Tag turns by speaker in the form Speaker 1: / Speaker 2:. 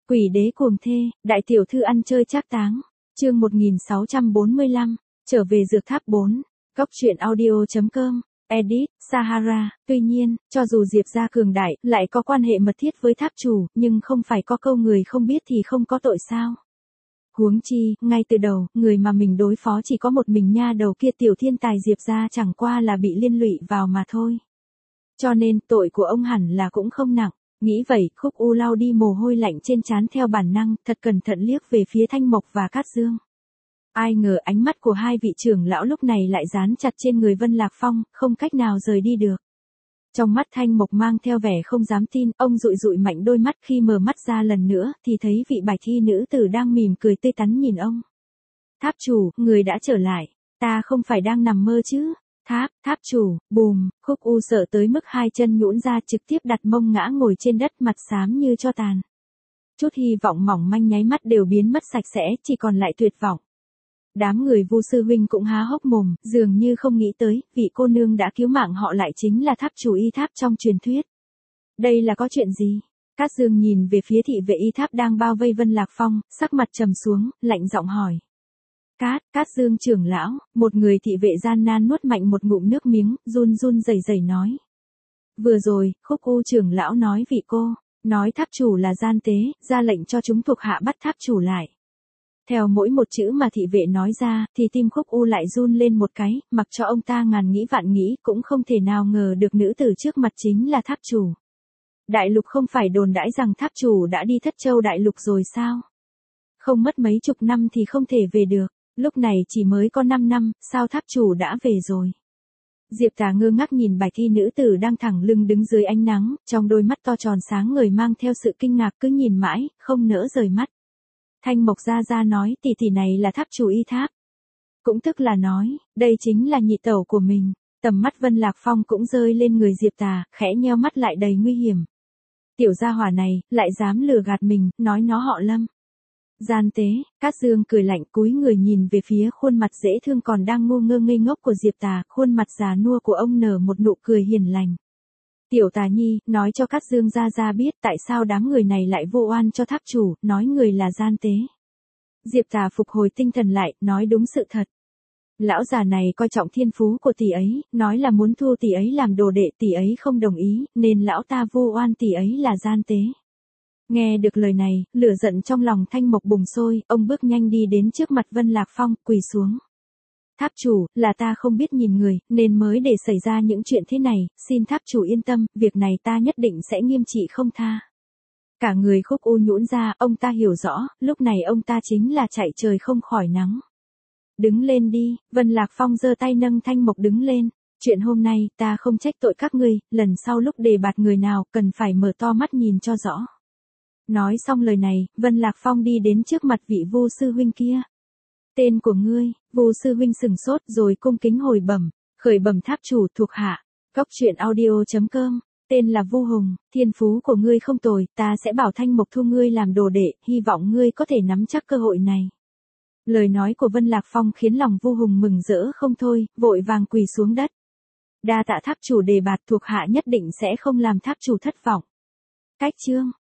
Speaker 1: Quỷ đế cuồng thê, đại tiểu thư ăn chơi trác táng. Chương 1645, trở về dược tháp 4. Góc truyện audio.com. Edit, Sahara. Tuy nhiên, cho dù Diệp gia cường đại, lại có quan hệ mật thiết với tháp chủ, nhưng không phải có câu người không biết thì không có tội sao. Huống chi, ngay từ đầu, người mà mình đối phó chỉ có một mình nha đầu kia tiểu thiên tài Diệp gia chẳng qua là bị liên lụy vào mà thôi. Cho nên, tội của ông hẳn là cũng không nặng. Nghĩ vậy, Khúc U lau đi mồ hôi lạnh trên trán theo bản năng, thật cẩn thận liếc về phía Thanh Mộc và Cát Dương. Ai ngờ ánh mắt của hai vị trưởng lão lúc này lại dán chặt trên người Vân Lạc Phong, không cách nào rời đi được. Trong mắt Thanh Mộc mang theo vẻ không dám tin, ông dụi dụi mạnh đôi mắt, khi mở mắt ra lần nữa, thì thấy vị bạch y nữ tử đang mỉm cười tươi tắn nhìn ông. Tháp chủ, người đã trở lại, ta không phải đang nằm mơ chứ? Tháp chủ, bùm, Khúc U sợ tới mức hai chân nhũn ra, trực tiếp đặt mông ngã ngồi trên đất, mặt xám như tro tàn. Chút hy vọng mỏng manh nháy mắt đều biến mất sạch sẽ, chỉ còn lại tuyệt vọng. Đám người Vu sư huynh cũng há hốc mồm, dường như không nghĩ tới, vị cô nương đã cứu mạng họ lại chính là tháp chủ y tháp trong truyền thuyết. Đây là có chuyện gì? Cát Dương nhìn về phía thị vệ y tháp đang bao vây Vân Lạc Phong, sắc mặt trầm xuống, lạnh giọng hỏi. Cát Dương trưởng lão, một người thị vệ gian nan nuốt mạnh một ngụm nước miếng, run run rẩy rẩy nói. Vừa rồi, Khúc U trưởng lão nói vị cô, nói tháp chủ là gian tế, ra lệnh cho chúng thuộc hạ bắt tháp chủ lại. Theo mỗi một chữ mà thị vệ nói ra, thì tim Khúc U lại run lên một cái, mặc cho ông ta ngàn nghĩ vạn nghĩ, cũng không thể nào ngờ được nữ tử trước mặt chính là tháp chủ. Đại lục không phải đồn đãi rằng tháp chủ đã đi Thất Châu đại lục rồi sao? Không mất mấy chục năm thì không thể về được. Lúc này chỉ mới có 5 năm, sao tháp chủ đã về rồi? Diệp Tà ngơ ngác nhìn bạch y nữ tử đang thẳng lưng đứng dưới ánh nắng, trong đôi mắt to tròn sáng ngời mang theo sự kinh ngạc, cứ nhìn mãi, không nỡ rời mắt. Thanh Mộc gia nói tỷ tỷ này là tháp chủ y tháp. Cũng tức là nói, đây chính là nhị tẩu của mình. Tầm mắt Vân Lạc Phong cũng rơi lên người Diệp Tà, khẽ nheo mắt lại đầy nguy hiểm. Tiểu gia hỏa này, lại dám lừa gạt mình, nói nó họ Lâm. Gian tế, Cát Dương cười lạnh, cúi người nhìn về phía khuôn mặt dễ thương còn đang ngu ngơ ngây ngốc của Diệp Tà, khuôn mặt già nua của ông nở một nụ cười hiền lành. Tiểu Tà Nhi, nói cho Cát Dương gia biết tại sao đám người này lại vô oan cho tháp chủ, nói người là gian tế. Diệp Tà phục hồi tinh thần lại, nói đúng sự thật. Lão già này coi trọng thiên phú của tỷ ấy, nói là muốn thu tỷ ấy làm đồ đệ, tỷ ấy không đồng ý, nên lão ta vu oan tỷ ấy là gian tế. Nghe được lời này, lửa giận trong lòng Thanh Mộc bùng sôi, ông bước nhanh đi đến trước mặt Vân Lạc Phong, quỳ xuống. Tháp chủ, là ta không biết nhìn người, nên mới để xảy ra những chuyện thế này, xin tháp chủ yên tâm, việc này ta nhất định sẽ nghiêm trị không tha. Cả người Khúc U nhũn ra, ông ta hiểu rõ, lúc này ông ta chính là chạy trời không khỏi nắng. Đứng lên đi, Vân Lạc Phong giơ tay nâng Thanh Mộc đứng lên. Chuyện hôm nay, ta không trách tội các ngươi, lần sau lúc đề bạt người nào, cần phải mở to mắt nhìn cho rõ. Nói xong lời này, Vân Lạc Phong đi đến trước mặt vị Vu sư huynh kia. Tên của ngươi? Vu sư huynh sừng sốt rồi cung kính hồi bẩm, khởi bẩm tháp chủ thuộc hạ. Góc truyện audio.com. Tên là Vu Hùng, thiên phú của ngươi không tồi, ta sẽ bảo Thanh Mộc thu ngươi làm đồ đệ, hy vọng ngươi có thể nắm chắc cơ hội này. Lời nói của Vân Lạc Phong khiến lòng Vu Hùng mừng rỡ không thôi, vội vàng quỳ xuống đất. Đa tạ tháp chủ đề bạt, thuộc hạ nhất định sẽ không làm tháp chủ thất vọng. Cách chương